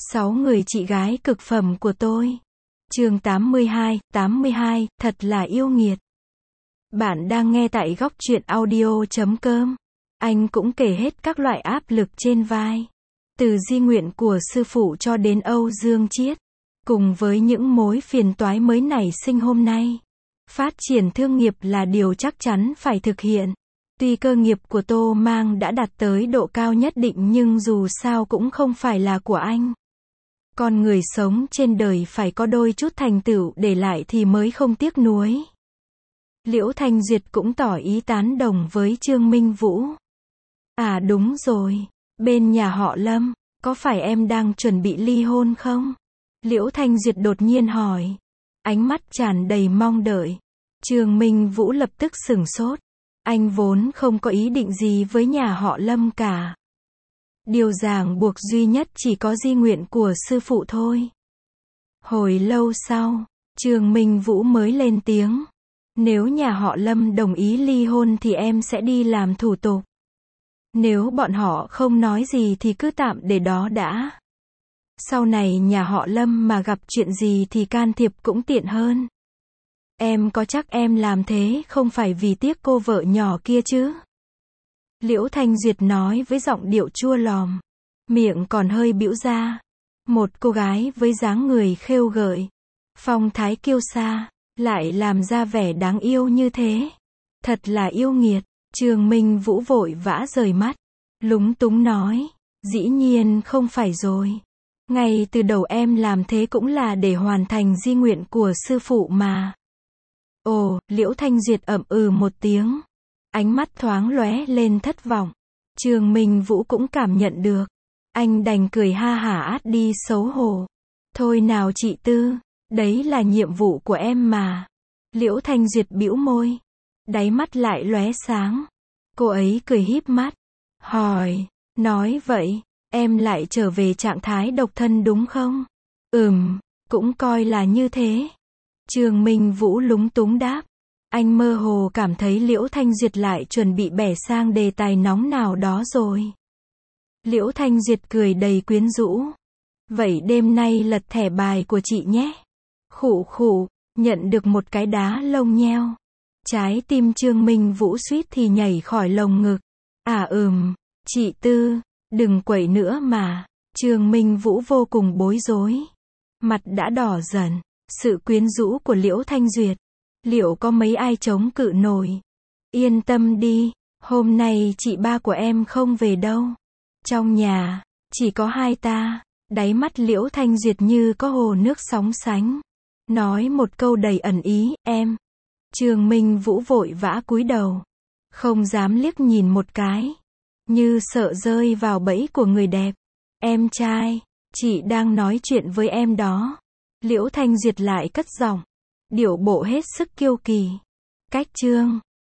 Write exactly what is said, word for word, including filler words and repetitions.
Sáu người chị gái cực phẩm của tôi. Chương tám mươi hai, tám mươi hai, thật là yêu nghiệt. Bạn đang nghe tại góc truyện audio chấm com. Anh cũng kể hết các loại áp lực trên vai. Từ di nguyện của sư phụ cho đến Âu Dương Chiết. Cùng với những mối phiền toái mới nảy sinh hôm nay. Phát triển thương nghiệp là điều chắc chắn phải thực hiện. Tuy cơ nghiệp của Tô Mang đã đạt tới độ cao nhất định nhưng dù sao cũng không phải là của anh. Con người sống trên đời phải có đôi chút thành tựu để lại thì mới không tiếc nuối. Liễu Thanh Duyệt cũng tỏ ý tán đồng với Trương Minh Vũ. À đúng rồi, bên nhà họ Lâm, có phải em đang chuẩn bị ly hôn không? Liễu Thanh Duyệt đột nhiên hỏi. Ánh mắt tràn đầy mong đợi. Trương Minh Vũ lập tức sửng sốt. Anh vốn không có ý định gì với nhà họ Lâm cả. Điều ràng buộc duy nhất chỉ có di nguyện của sư phụ thôi. Hồi lâu sau, Trương Minh Vũ mới lên tiếng. Nếu nhà họ Lâm đồng ý ly hôn thì em sẽ đi làm thủ tục. Nếu bọn họ không nói gì thì cứ tạm để đó đã. Sau này nhà họ Lâm mà gặp chuyện gì thì can thiệp cũng tiện hơn. Em có chắc em làm thế không phải vì tiếc cô vợ nhỏ kia chứ? Liễu Thanh Duyệt nói với giọng điệu chua lòm. Miệng còn hơi bĩu ra. Một cô gái với dáng người khêu gợi. Phong thái kiêu sa. Lại làm ra vẻ đáng yêu như thế. Thật là yêu nghiệt. Trương Minh Vũ vội vã rời mắt. Lúng túng nói. Dĩ nhiên không phải rồi. Ngay từ đầu em làm thế cũng là để hoàn thành di nguyện của sư phụ mà. Ồ, Liễu Thanh Duyệt ậm ừ một tiếng. Ánh mắt thoáng lóe lên thất vọng. Trương Minh Vũ cũng cảm nhận được. Anh đành cười ha hả át đi xấu hổ. Thôi nào chị Tư, đấy là nhiệm vụ của em mà. Liễu Thanh Duyệt bĩu môi. Đáy mắt lại lóe sáng. Cô ấy cười híp mắt. Hỏi, nói vậy, em lại trở về trạng thái độc thân đúng không? Ừm, cũng coi là như thế. Trương Minh Vũ lúng túng đáp. Anh mơ hồ cảm thấy Liễu Thanh Duyệt lại chuẩn bị bẻ sang đề tài nóng nào đó rồi. Liễu Thanh Duyệt cười đầy quyến rũ. Vậy đêm nay lật thẻ bài của chị nhé. Khụ khụ, nhận được một cái đá lông nheo. Trái tim Trương Minh Vũ suýt thì nhảy khỏi lồng ngực. À ừm, chị Tư, đừng quậy nữa mà. Trương Minh Vũ vô cùng bối rối. Mặt đã đỏ dần. Sự quyến rũ của Liễu Thanh Duyệt. Liệu có mấy ai chống cự nổi? Yên tâm đi, hôm nay chị ba của em không về đâu. Trong nhà, chỉ có hai ta. Đáy mắt Liễu Thanh Duyệt như có hồ nước sóng sánh. Nói một câu đầy ẩn ý, em. Trương Minh Vũ vội vã cúi đầu. Không dám liếc nhìn một cái. Như sợ rơi vào bẫy của người đẹp. Em trai, chị đang nói chuyện với em đó. Liễu Thanh Duyệt lại cất giọng. Điệu bộ hết sức kiêu kỳ. Cách chương